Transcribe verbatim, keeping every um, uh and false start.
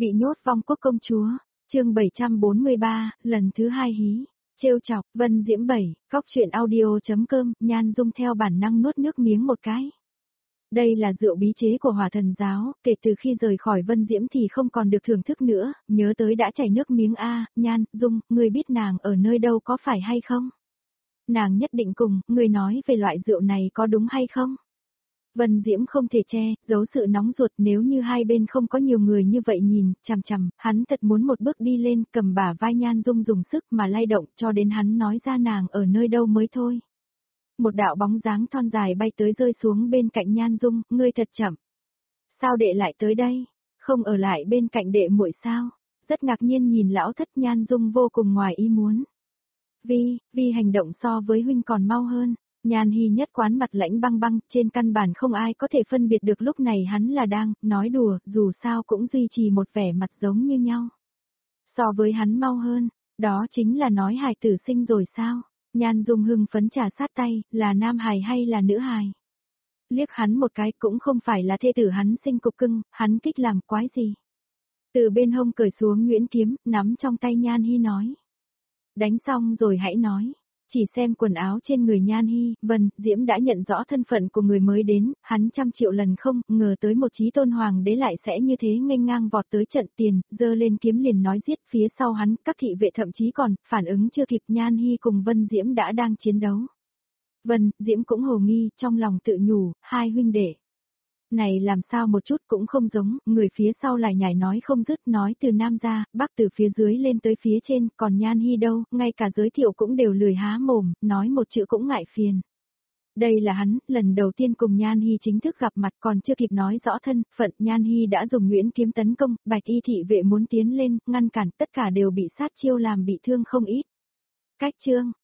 Bị nhốt vong quốc công chúa, chương bảy trăm bốn mươi ba, lần thứ hai hí, trêu chọc, Vân Diễm bảy, góc truyện audio.com, Nhan Dung theo bản năng nuốt nước miếng một cái. Đây là rượu bí chế của Hỏa Thần giáo, kể từ khi rời khỏi Vân Diễm thì không còn được thưởng thức nữa, nhớ tới đã chảy nước miếng a, Nhan Dung, ngươi biết nàng ở nơi đâu có phải hay không? Nàng nhất định cùng, ngươi nói về loại rượu này có đúng hay không? Vân Diễm không thể che, giấu sự nóng ruột, nếu như hai bên không có nhiều người như vậy nhìn, chằm chằm, hắn thật muốn một bước đi lên, cầm bả vai Nhan Dung dùng sức mà lay động cho đến hắn nói ra nàng ở nơi đâu mới thôi. Một đạo bóng dáng thon dài bay tới rơi xuống bên cạnh Nhan Dung, ngươi thật chậm. Sao đệ lại tới đây? Không ở lại bên cạnh đệ muội sao? Rất ngạc nhiên nhìn lão thất. Nhan Dung vô cùng ngoài ý muốn. Vi, Vi hành động so với huynh còn mau hơn. Nhan Hi nhất quán mặt lãnh băng băng, trên căn bản không ai có thể phân biệt được lúc này hắn là đang nói đùa, dù sao cũng duy trì một vẻ mặt giống như nhau. So với hắn mau hơn, đó chính là nói hài tử sinh rồi sao? Nhan Dung hưng phấn trà sát tay, là nam hài hay là nữ hài? Liếc hắn một cái, cũng không phải là thê tử hắn sinh cục cưng, hắn kích làm quái gì? Từ bên hông cởi xuống nhuyễn kiếm, nắm trong tay Nhan Hi nói. Đánh xong rồi hãy nói. Chỉ xem quần áo trên người Nhan Hi, Vân Diễm đã nhận rõ thân phận của người mới đến, hắn trăm triệu lần không ngờ tới một chí tôn hoàng đế lại sẽ như thế nghênh ngang vọt tới trận tiền, giơ lên kiếm liền nói giết. Phía sau hắn, các thị vệ thậm chí còn phản ứng chưa kịp. Nhan Hi cùng Vân Diễm đã đang chiến đấu. Vân Diễm cũng hồ nghi, trong lòng tự nhủ, hai huynh đệ này làm sao một chút cũng không giống, người phía sau lại nhảy nói không dứt, nói từ nam ra, bắc từ phía dưới lên tới phía trên, còn Nhan Hi đâu, ngay cả giới thiệu cũng đều lười há mồm, nói một chữ cũng ngại phiền. Đây là hắn, lần đầu tiên cùng Nhan Hi chính thức gặp mặt, còn chưa kịp nói rõ thân phận, Nhan Hi đã dùng nhuyễn kiếm tấn công, bạch y thị vệ muốn tiến lên, ngăn cản, tất cả đều bị sát chiêu làm bị thương không ít. Cách chương,